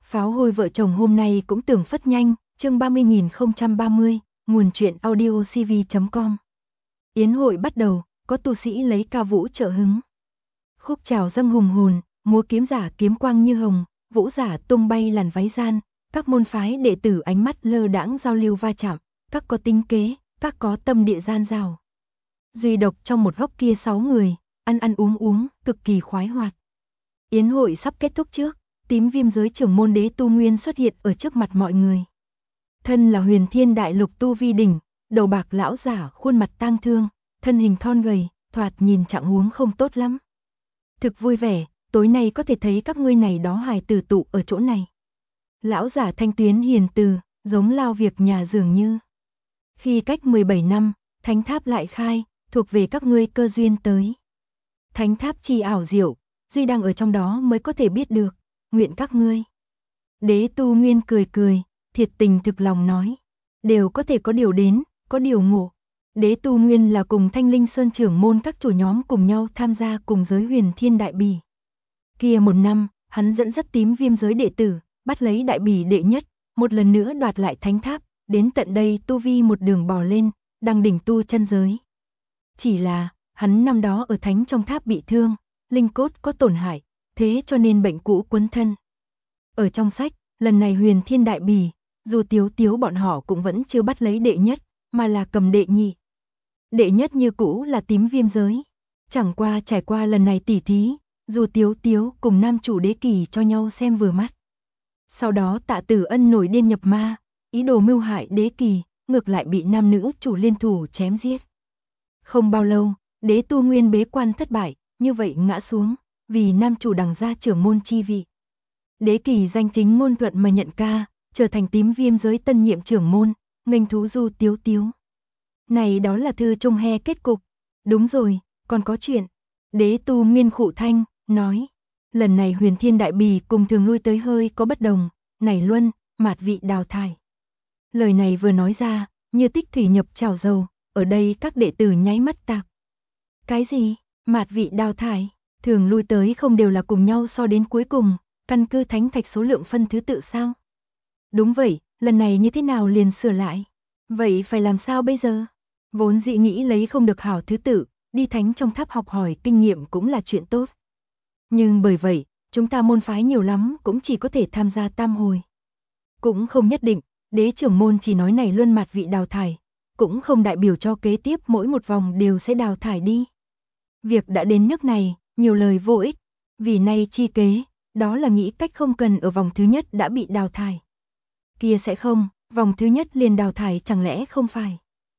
Pháo hôi vợ chồng hôm nay cũng tưởng phất nhanh, chương 30.030, nguồn truyện audiocv.com. Yến hội bắt đầu, có tu sĩ lấy ca vũ trợ hứng. Khúc chào dâng hùng hồn, múa kiếm giả kiếm quang như hồng, vũ giả tung bay làn váy gian, các môn phái đệ tử ánh mắt lơ đãng giao lưu va chạm, các có tính kế, các có tâm địa gian rào. Duy độc trong một góc kia 6 người, ăn ăn uống, cực kỳ khoái hoạt. Yến hội sắp kết thúc trước, tím viêm giới trưởng môn Đế Tu Nguyên xuất hiện ở trước mặt mọi người. Thân là huyền thiên đại lục tu vi đỉnh, đầu bạc lão giả khuôn mặt tang thương, thân hình thon gầy, thoạt nhìn trạng huống không tốt lắm. Thực vui vẻ, tối nay có thể thấy các ngươi này đó hài tử tụ ở chỗ này. Lão giả thanh tuyến hiền từ, giống lao việc nhà dường như. Khi cách 17 năm, thánh tháp lại khai, thuộc về các ngươi cơ duyên tới. Thánh tháp chi ảo diệu, duy đang ở trong đó mới có thể biết được, nguyện các ngươi. Đế Tu Nguyên cười, thiệt tình thực lòng nói, đều có thể có điều đến, có điều ngộ. Đế Tu Nguyên là cùng Thanh Linh Sơn trưởng môn các chủ nhóm cùng nhau tham gia cùng giới huyền thiên đại bỉ. Kia một năm, hắn dẫn dắt tím viêm giới đệ tử, bắt lấy đại bỉ đệ nhất, một lần nữa đoạt lại thánh tháp, đến tận đây tu vi một đường bò lên, đăng đỉnh tu chân giới. Chỉ là, hắn năm đó ở thánh trong tháp bị thương, linh cốt có tổn hại, thế cho nên bệnh cũ quấn thân. Ở trong sách, lần này huyền thiên đại bỉ, dù Tiếu bọn họ cũng vẫn chưa bắt lấy đệ nhất, mà là cầm đệ nhị. Đệ nhất như cũ là tím viêm giới. Chẳng qua trải qua lần này tỉ thí, dù Tiếu cùng nam chủ Đế Kỳ cho nhau xem vừa mắt. Sau đó Tạ Tử Ân nổi điên nhập ma, ý đồ mưu hại Đế Kỳ, ngược lại bị nam nữ chủ liên thủ chém giết. Không bao lâu, Đế Tu Nguyên bế quan thất bại, như vậy ngã xuống, vì nam chủ đằng ra trưởng môn chi vị. Đế Kỳ danh chính ngôn thuận mà nhận ca, trở thành tím viêm giới tân nhiệm trưởng môn, nghênh thú du Tiếu. Này đó là thư trung he kết cục. Đúng rồi, còn có chuyện. Đế Tu Nguyên khụ thanh, nói. Lần này huyền thiên đại bỉ cùng thường lui tới hơi có bất đồng, này luân, mạt vị đào thải. Lời này vừa nói ra, như tích thủy nhập chảo dầu, ở đây các đệ tử nháy mắt tạc. Cái gì? Mạt vị đào thải, thường lui tới không đều là cùng nhau so đến cuối cùng, căn cứ thánh thạch số lượng phân thứ tự sao? Đúng vậy, lần này như thế nào liền sửa lại? Vậy phải làm sao bây giờ? Vốn dĩ nghĩ lấy không được hảo thứ tự, đi thánh trong tháp học hỏi kinh nghiệm cũng là chuyện tốt. Nhưng bởi vậy, chúng ta môn phái nhiều lắm cũng chỉ có thể tham gia tam hồi. Cũng không nhất định, đế trưởng môn chỉ nói này luân mạt vị đào thải, cũng không đại biểu cho kế tiếp mỗi một vòng đều sẽ đào thải đi. Việc đã đến nước này, nhiều lời vô ích, vì nay chi kế, đó là nghĩ cách không cần ở vòng thứ nhất đã bị đào thải. Kia sẽ không, vòng thứ nhất liền đào thải chẳng lẽ không phải.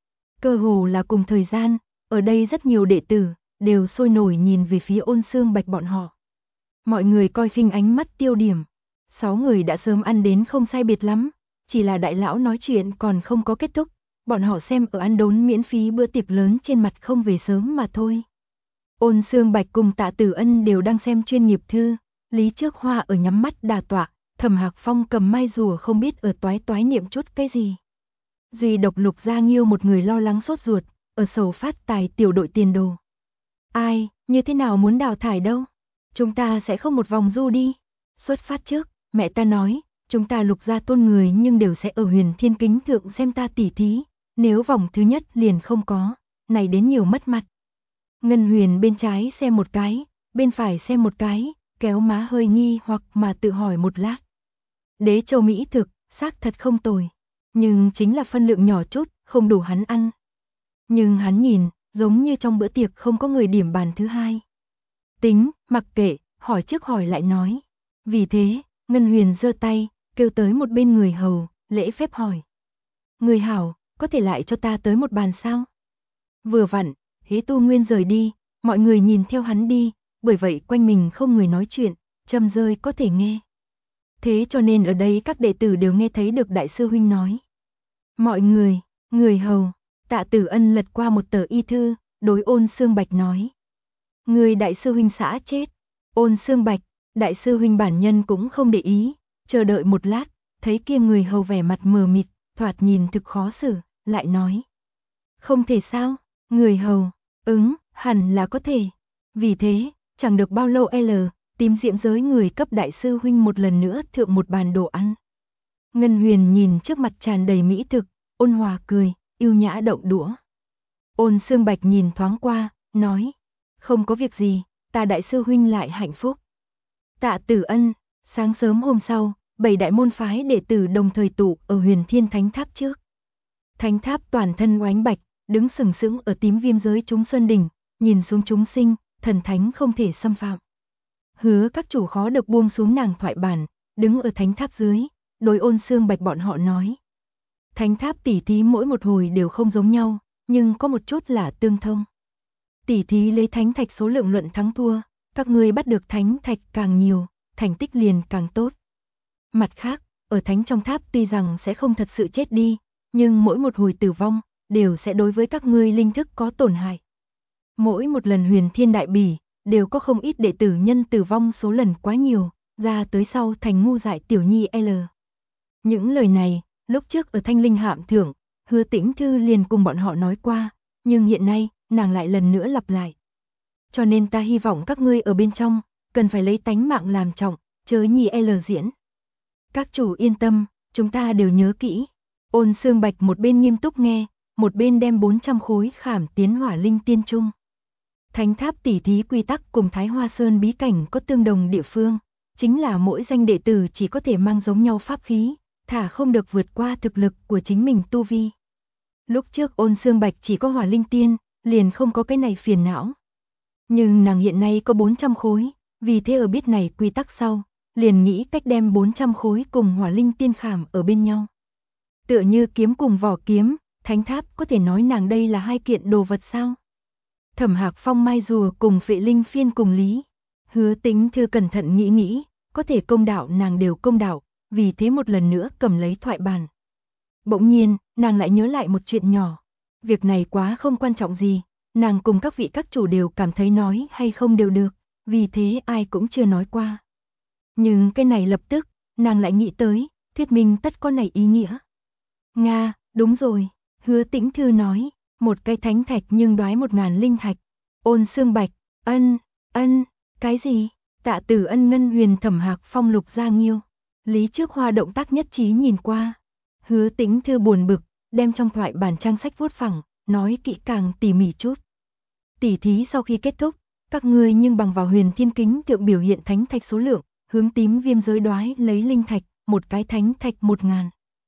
Cơ hồ là cùng thời gian, ở đây rất nhiều đệ tử, đều sôi nổi nhìn về phía Ôn Xương Bạch bọn họ. Mọi người coi khinh ánh mắt tiêu điểm. 6 người đã sớm ăn đến không sai biệt lắm, chỉ là đại lão nói chuyện còn không có kết thúc, bọn họ xem ở ăn đốn miễn phí bữa tiệc lớn trên mặt không về sớm mà thôi. Ôn Xương Bạch cùng Tạ Tử Ân đều đang xem chuyên nghiệp thư, Lý Trước Hoa ở nhắm mắt đà tọa, Thẩm Hạc Phong cầm mai rùa không biết ở toái niệm chút cái gì. Duy độc Lục Gia Nghiêu một người lo lắng sốt ruột, ở sầu phát tài tiểu đội tiền đồ. Ai, như thế nào muốn đào thải đâu? Chúng ta sẽ không một vòng du đi. Xuất phát trước, mẹ ta nói, chúng ta Lục gia tôn người nhưng đều sẽ ở huyền thiên kính thượng xem ta tỉ thí. Nếu vòng thứ nhất liền không có, này đến nhiều mất mặt. Ngân Huyền bên trái xem một cái, bên phải xem một cái, kéo má hơi nghi hoặc mà tự hỏi một lát. Đế châu Mỹ thực, xác thật không tồi. Nhưng chính là phân lượng nhỏ chút, không đủ hắn ăn. Nhưng hắn nhìn, giống như trong bữa tiệc không có người điểm bàn thứ hai. Tính, mặc kệ, hỏi trước hỏi lại nói. Vì thế, Ngân Huyền giơ tay, kêu tới một bên người hầu, lễ phép hỏi. Người hảo, có thể lại cho ta tới một bàn sao? Vừa vặn, Đế Tu Nguyên rời đi, mọi người nhìn theo hắn đi, bởi vậy quanh mình không người nói chuyện, châm rơi có thể nghe. Thế cho nên ở đây các đệ tử đều nghe thấy được đại sư huynh nói. Mọi người hầu, Tạ Tử Ân lật qua một tờ y thư, đối Ôn Xương Bạch nói. Người đại sư huynh xã chết. Ôn Xương Bạch, đại sư huynh bản nhân cũng không để ý, chờ đợi một lát, thấy kia người hầu vẻ mặt mờ mịt, thoạt nhìn thực khó xử, lại nói. Không thể sao, người hầu, hẳn là có thể. Vì thế, chẳng được bao lâu Tím diễm giới người cấp đại sư huynh một lần nữa thượng một bàn đồ ăn. Ngân Huyền nhìn trước mặt tràn đầy mỹ thực, ôn hòa cười, yêu nhã động đũa. Ôn Xương Bạch nhìn thoáng qua, nói, không có việc gì, ta đại sư huynh lại hạnh phúc. Tạ Tử Ân. Sáng sớm hôm sau, 7 đại môn phái đệ tử đồng thời tụ ở Huyền Thiên Thánh Tháp trước. Thánh tháp toàn thân oánh bạch, đứng sừng sững ở tím viêm giới chúng sơn đỉnh, nhìn xuống chúng sinh, thần thánh không thể xâm phạm. Hứa các chủ khó được buông xuống nàng thoại bản, đứng ở thánh tháp dưới, đối Ôn Xương Bạch bọn họ nói. Thánh tháp tỉ thí mỗi một hồi đều không giống nhau, nhưng có một chút là tương thông. Tỉ thí lấy thánh thạch số lượng luận thắng thua, các ngươi bắt được thánh thạch càng nhiều, thành tích liền càng tốt. Mặt khác, ở thánh trong tháp tuy rằng sẽ không thật sự chết đi, nhưng mỗi một hồi tử vong, đều sẽ đối với các ngươi linh thức có tổn hại. Mỗi một lần Huyền Thiên đại bỉ, đều có không ít đệ tử nhân tử vong số lần quá nhiều, ra tới sau thành ngu dại tiểu nhi L. Những lời này, lúc trước ở Thanh Linh Hạm Thưởng, Hứa Tĩnh Thư liền cùng bọn họ nói qua, nhưng hiện nay, nàng lại lần nữa lặp lại. Cho nên ta hy vọng các ngươi ở bên trong, cần phải lấy tánh mạng làm trọng, chớ nhi L diễn. Các chủ yên tâm, chúng ta đều nhớ kỹ. Ôn Xương Bạch một bên nghiêm túc nghe, một bên đem 400 khối khảm tiến hỏa linh tiên trung. Thánh tháp tỉ thí quy tắc cùng Thái Hoa Sơn bí cảnh có tương đồng địa phương, chính là mỗi danh đệ tử chỉ có thể mang giống nhau pháp khí, thả không được vượt qua thực lực của chính mình tu vi. Lúc trước Ôn Xương Bạch chỉ có hỏa linh tiên, liền không có cái này phiền não. Nhưng nàng hiện nay có 400 khối, vì thế ở biết này quy tắc sau, liền nghĩ cách đem 400 khối cùng hỏa linh tiên khảm ở bên nhau. Tựa như kiếm cùng vỏ kiếm, thánh tháp có thể nói nàng đây là hai kiện đồ vật sao? Thẩm Hạc Phong mai rùa cùng Phệ Linh Phiên cùng lý. Hứa Tĩnh Thư cẩn thận nghĩ, có thể công đạo nàng đều công đạo, vì thế một lần nữa cầm lấy thoại bàn. Bỗng nhiên, nàng lại nhớ lại một chuyện nhỏ. Việc này quá không quan trọng gì, nàng cùng các vị các chủ đều cảm thấy nói hay không đều được, vì thế ai cũng chưa nói qua. Nhưng cái này lập tức, nàng lại nghĩ tới, thuyết minh tất có này ý nghĩa. Nga, đúng rồi, Hứa Tĩnh Thư nói, một cây thánh thạch nhưng đoái 1000 linh thạch. Ôn Xương Bạch, ân, cái gì? Tạ Tử Ân Ngân Huyền Thẩm Hạc Phong Lục Gia Nghiêu. Lý Trước Hoa động tác nhất trí nhìn qua. Hứa Tĩnh Thư buồn bực, đem trong thoại bản trang sách vuốt phẳng, nói kỹ càng tỉ mỉ chút. Tỉ thí sau khi kết thúc, các ngươi nhưng bằng vào Huyền Thiên Kính thượng biểu hiện thánh thạch số lượng, hướng tím viêm giới đoái lấy linh thạch, một cái thánh thạch 1000.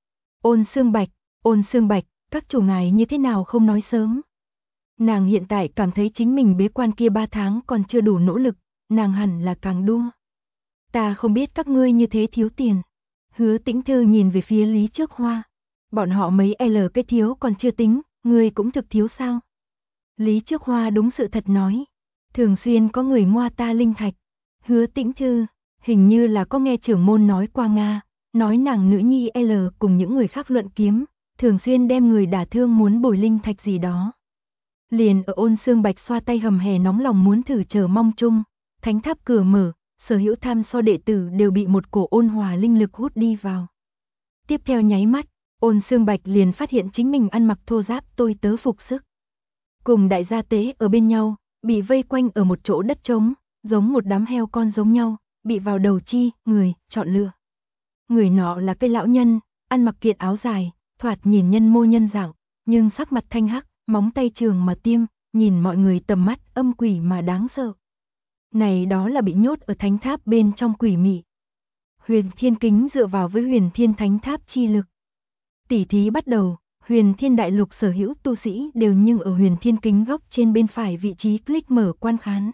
Ôn Xương Bạch, các chủ ngài như thế nào không nói sớm? Nàng hiện tại cảm thấy chính mình bế quan kia 3 tháng còn chưa đủ nỗ lực, nàng hẳn là càng đua. Ta không biết các ngươi như thế thiếu tiền. Hứa Tĩnh Thư nhìn về phía Lý Trước Hoa. Bọn họ mấy L cái thiếu còn chưa tính, ngươi cũng thực thiếu sao? Lý Trước Hoa đúng sự thật nói. Thường xuyên có người ngoa ta linh thạch. Hứa Tĩnh Thư, hình như là có nghe trưởng môn nói qua Nga, nói nàng nữ nhi L cùng những người khác luận kiếm, thường xuyên đem người đả thương muốn bồi linh thạch gì đó. Liền ở Ôn Xương Bạch xoa tay hầm hè nóng lòng muốn thử chờ mong chung, thánh tháp cửa mở, sở hữu tham so đệ tử đều bị một cổ ôn hòa linh lực hút đi vào. Tiếp theo nháy mắt, Ôn Xương Bạch liền phát hiện chính mình ăn mặc thô ráp tôi tớ phục sức. Cùng đại gia tế ở bên nhau, bị vây quanh ở một chỗ đất trống, giống một đám heo con giống nhau, bị vào đầu chi, người, chọn lựa. Người nọ là cây lão nhân, ăn mặc kiện áo dài, thoạt nhìn nhân mô nhân dạng, nhưng sắc mặt thanh hắc, móng tay trường mà tiêm, nhìn mọi người tầm mắt âm quỷ mà đáng sợ. Này đó là bị nhốt ở thánh tháp bên trong quỷ mị. Huyền Thiên Kính dựa vào với Huyền Thiên Thánh Tháp chi lực. Tỉ thí bắt đầu, Huyền Thiên Đại Lục sở hữu tu sĩ đều nhưng ở Huyền Thiên Kính góc trên bên phải vị trí click mở quan khán.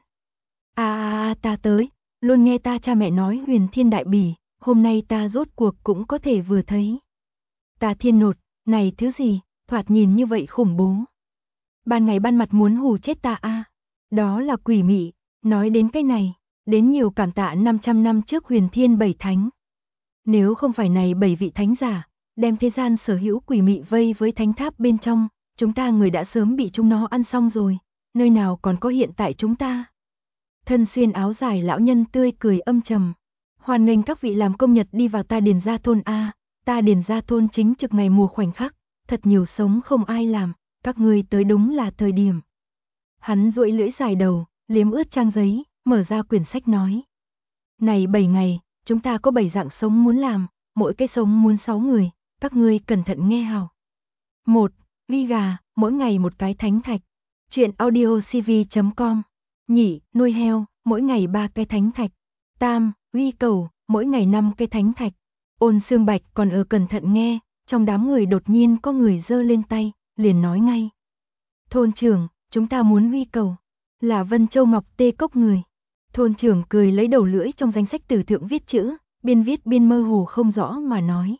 Ta tới, luôn nghe ta cha mẹ nói Huyền Thiên Đại Bỉ, hôm nay ta rốt cuộc cũng có thể vừa thấy. Ta thiên nột, này thứ gì, thoạt nhìn như vậy khủng bố. Ban ngày ban mặt muốn hù chết ta a. Đó là quỷ mị, nói đến cái này, đến nhiều cảm tạ 500 năm trước Huyền Thiên 7 thánh. Nếu không phải này 7 vị thánh giả, đem thế gian sở hữu quỷ mị vây với thánh tháp bên trong, chúng ta người đã sớm bị chúng nó ăn xong rồi, nơi nào còn có hiện tại chúng ta. Thân xuyên áo dài lão nhân tươi cười âm trầm. Hoan nghênh các vị làm công nhật đi vào ta Điền Gia Thôn a, ta Điền Gia Thôn chính trực ngày mùa khoảnh khắc, thật nhiều sống không ai làm, các ngươi tới đúng là thời điểm. Hắn duỗi lưỡi dài đầu, liếm ướt trang giấy, mở ra quyển sách nói. Này 7 ngày, chúng ta có 7 dạng sống muốn làm, mỗi cái sống muốn 6 người, các ngươi cẩn thận nghe hào. 1. Uy gà, mỗi ngày một cái thánh thạch. Chuyện audiocv.com. Nhị, nuôi heo, mỗi ngày 3 cái thánh thạch. Tam, uy cầu, mỗi ngày 5 cái thánh thạch. Ôn Xương Bạch còn ở cẩn thận nghe, trong đám người đột nhiên có người giơ lên tay, liền nói ngay. Thôn trưởng, chúng ta muốn uy cầu. Là Vân Châu Ngọc Tê Cốc người. Thôn trưởng cười lấy đầu lưỡi trong danh sách từ thượng viết chữ, biên viết biên mơ hồ không rõ mà nói.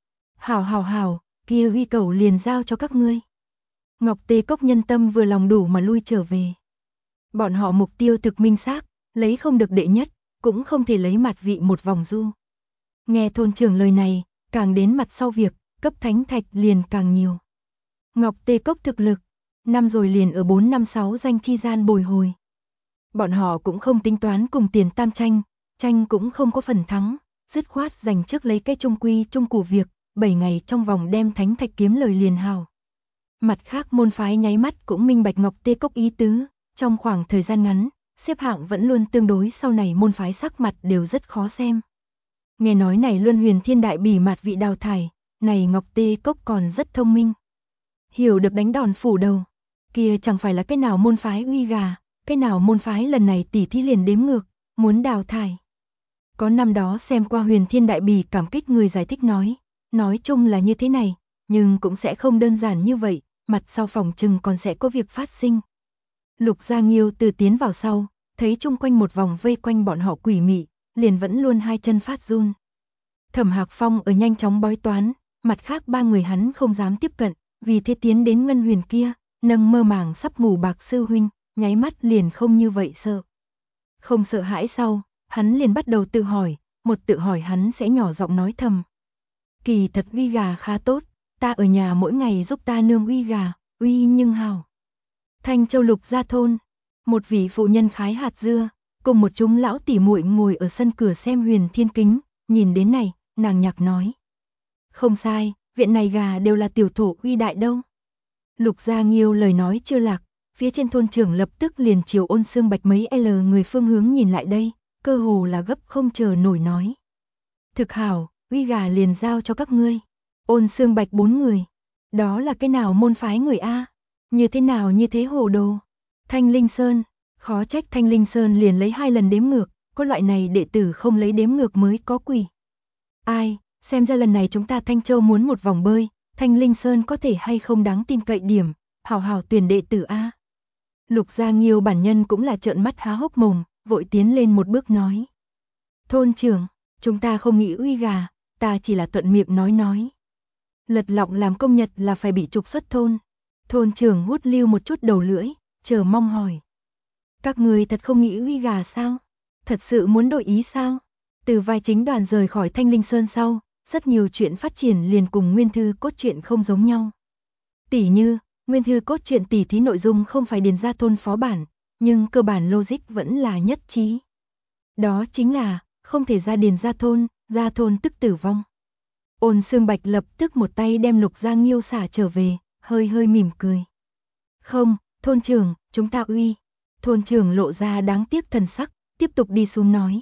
Hảo, kia uy cầu liền giao cho các ngươi. Ngọc Tê Cốc nhân tâm vừa lòng đủ mà lui trở về. Bọn họ mục tiêu thực minh xác, lấy không được đệ nhất, cũng không thể lấy mặt vị một vòng du. Nghe thôn trưởng lời này, càng đến mặt sau việc, cấp thánh thạch liền càng nhiều. Ngọc Tê Cốc thực lực, năm rồi liền ở 4-5-6 danh chi gian bồi hồi. Bọn họ cũng không tính toán cùng tiền tam tranh cũng không có phần thắng, dứt khoát giành trước lấy cái trung quy trung cụ việc, 7 ngày trong vòng đem thánh thạch kiếm lời liền hào. Mặt khác môn phái nháy mắt cũng minh bạch Ngọc Tê Cốc ý tứ, trong khoảng thời gian ngắn, xếp hạng vẫn luôn tương đối, sau này môn phái sắc mặt đều rất khó xem. Nghe nói này Luân Huyền Thiên Đại Bỉ mặt vị đào thải, này Ngọc Tê Cốc còn rất thông minh. Hiểu được đánh đòn phủ đầu, kia chẳng phải là cái nào môn phái uy gà, cái nào môn phái lần này tỉ thí liền đếm ngược, muốn đào thải. Có năm đó xem qua Huyền Thiên Đại Bỉ cảm kích người giải thích nói chung là như thế này, nhưng cũng sẽ không đơn giản như vậy, mặt sau phòng trừng còn sẽ có việc phát sinh. Lục Gia Nghiêu từ tiến vào sau, thấy chung quanh một vòng vây quanh bọn họ quỷ mị, liền vẫn luôn hai chân phát run. Thẩm Hạc Phong ở nhanh chóng bói toán, mặt khác 3 người hắn không dám tiếp cận, vì thế tiến đến Ngân Huyền kia, nâng mơ màng sắp ngủ bạc sư huynh, nháy mắt liền không như vậy sợ. Không sợ hãi sau, hắn liền bắt đầu tự hỏi, một tự hỏi hắn sẽ nhỏ giọng nói thầm. Kỳ thật uy gà khá tốt, ta ở nhà mỗi ngày giúp ta nương uy gà, uy nhưng hào. Thanh Châu Lục Gia thôn, một vị phụ nhân khái hạt dưa, cùng một chúng lão tỉ muội ngồi ở sân cửa xem Huyền Thiên Kính, nhìn đến này, nàng nhạc nói. Không sai, viện này gà đều là tiểu thổ uy đại đâu. Lục Gia Nghiêu lời nói chưa lạc, phía trên thôn trưởng lập tức liền chiều Ôn Xương Bạch mấy người phương hướng nhìn lại đây, cơ hồ là gấp không chờ nổi nói. Thực hảo, uy gà liền giao cho các ngươi. Ôn Xương Bạch 4 người. Đó là cái nào môn phái người A? Như thế nào như thế hồ đồ? Thanh Linh Sơn, khó trách Thanh Linh Sơn liền lấy 2 lần đếm ngược, có loại này đệ tử không lấy đếm ngược mới có quỷ. Ai, xem ra lần này chúng ta Thanh Châu muốn một vòng bơi, Thanh Linh Sơn có thể hay không đáng tin cậy điểm, hảo tuyển đệ tử A. Lục Gia Nghiêu bản nhân cũng là trợn mắt há hốc mồm, vội tiến lên một bước nói. Thôn trưởng, chúng ta không nghĩ uy gà, ta chỉ là thuận miệng nói. Lật lọng làm công nhật là phải bị trục xuất thôn. Thôn trưởng hút lưu một chút đầu lưỡi, chờ mong hỏi. Các người thật không nghĩ uy gà sao? Thật sự muốn đổi ý sao? Từ vai chính đoàn rời khỏi Thanh Linh Sơn sau, rất nhiều chuyện phát triển liền cùng nguyên thư cốt truyện không giống nhau. Tỉ như, nguyên thư cốt truyện tỉ thí nội dung không phải điền ra thôn phó bản, nhưng cơ bản logic vẫn là nhất trí. Đó chính là, không thể ra điền ra thôn tức tử vong. Ôn Xương Bạch lập tức một tay đem Lục Gia Nghiêu xả trở về, hơi mỉm cười. Không, thôn trưởng, chúng ta uy. Thôn trưởng lộ ra đáng tiếc thần sắc, tiếp tục đi xuống nói.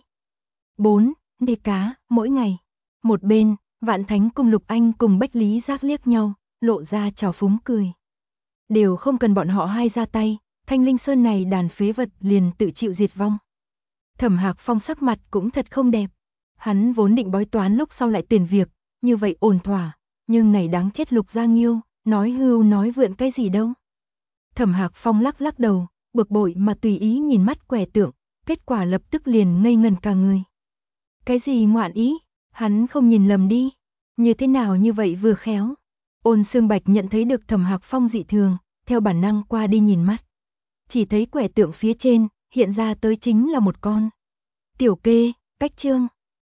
4. Đê cá, mỗi ngày. Một bên, Vạn Thánh cùng Lục Anh cùng Bách Lý Giác liếc nhau, lộ ra trào phúng cười. Đều không cần bọn họ hai ra tay, Thanh Linh Sơn này đàn phế vật liền tự chịu diệt vong. Thẩm Hạc Phong sắc mặt cũng thật không đẹp. Hắn vốn định bói toán lúc sau lại tuyển việc, như vậy ổn thỏa, nhưng này đáng chết Lục Gia Nghiêu, nói hưu nói vượn cái gì đâu. Thẩm Hạc Phong lắc đầu, bực bội mà tùy ý nhìn mắt quẻ tượng, kết quả lập tức liền ngây ngần cả người. Cái gì ngoạn ý, hắn không nhìn lầm đi, như thế nào như vậy vừa khéo. Ôn Xương Bạch nhận thấy được Thẩm Hạc Phong dị thường, theo bản năng qua đi nhìn mắt. Chỉ thấy quẻ tượng phía trên, hiện ra tới chính là một con tiểu kê, cách trương.